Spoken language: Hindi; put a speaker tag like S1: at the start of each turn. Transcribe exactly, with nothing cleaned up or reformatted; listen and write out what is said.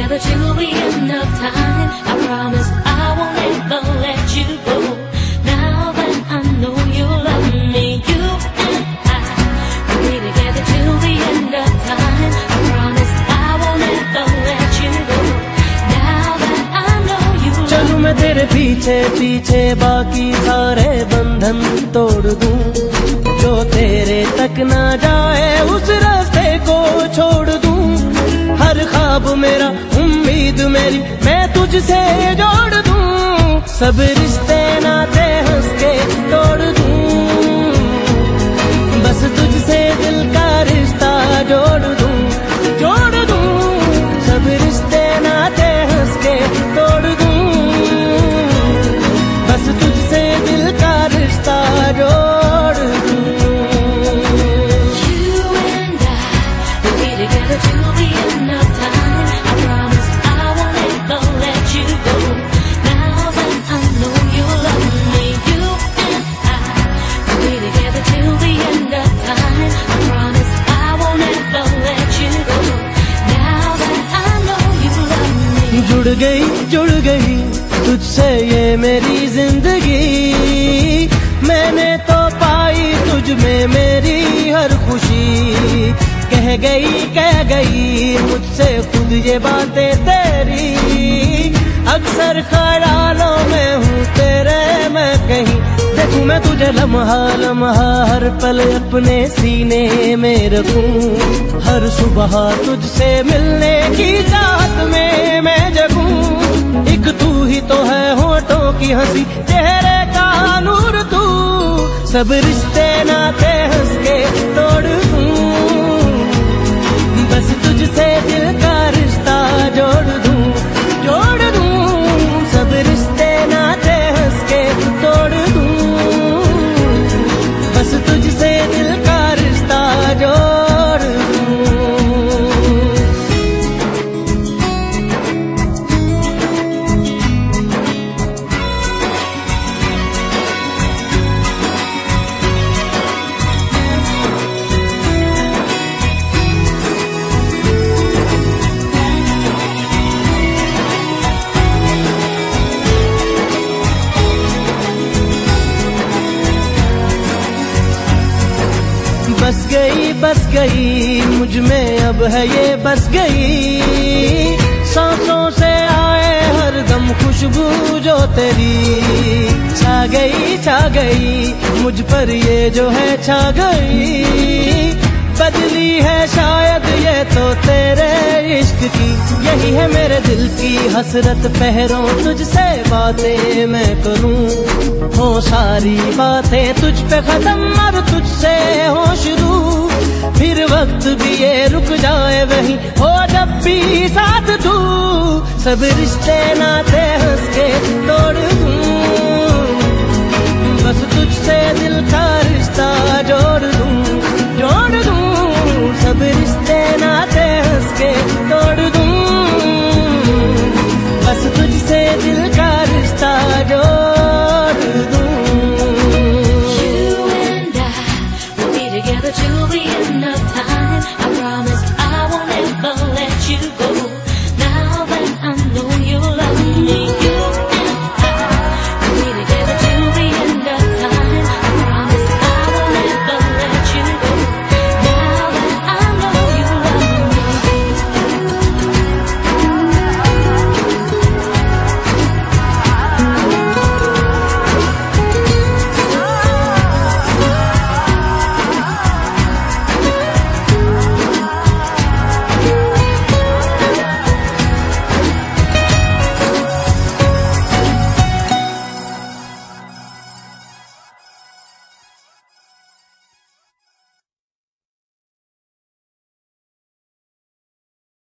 S1: together till the end of time. I promise I won't ever let you go. Now that I know you love me, you and I will be together till the end of time. I promise I won't ever let you go. Now that I know you love me.
S2: चलूं मैं तेरे पीछे पीछे बाकी सारे बंधन तोड़ दूं, जो तेरे तक ना जाए उस रास्ते को छोड़ दूं। हर ख्वाब मेरा उम्मीद मेरी मैं तुझसे जोड़ दूं, सब रिश्ते नाते हंस के तोड़ दूं, बस तुझसे दिल का रिश्ता जोड़ दूं, जोड़ दूं, सब रिश्ते नाते हंस के तोड़ दूं, बस तुझसे दिल का रिश्ता जोड़ दूं।
S1: You and I will be together till the end of time. I promise I won't ever let you go. Now that I know you love me, you and I will be together till the end of time. I promise I won't ever let you go. Now that I know you love me.
S2: जुड़ गई जुड़ गई तुझसे ये मेरी जिंदगी, मैंने तो पाई तुझ में मेरी हर खुशी। कह गई कह गई मुझसे खुद ये बातें तेरी, अक्सर ख्यालों में हूँ तेरे मैं कहीं, देखूं मैं तुझे लम्हा लम्हा हर पल अपने सीने में रखूं, हर सुबह तुझसे मिलने की चाहत में मैं जगूं। एक तू ही तो है होठों की हंसी चेहरे का नूर तू, सब रिश्ते नाते हंस के तोड़ दूं, बस तुझसे दिल का रिश्ता जोड़ दूं, जोड़ दूं, सब रिश्ते नाते हंस के तोड़ दूं, बस तुझसे दिल का रिश्ता जोड़ दूं। बस गई बस गई मुझ में अब है ये बस गई, सांसों से आए हर दम खुशबू जो तेरी, छा गई छा गई मुझ पर ये जो है छा गई, बदली है शायद ये तो तेरे इश्क की, यही है मेरे दिल की हसरत पहरों तुझसे बातें मैं करूं, हो सारी बातें तुझ पे खत्म अब तुझसे हो शुरू, फिर वक्त भी ये रुक जाए वहीं हो जब भी साथ तू, सब रिश्ते नाते हंस के तोड़ दूं, बस तुझसे दिल का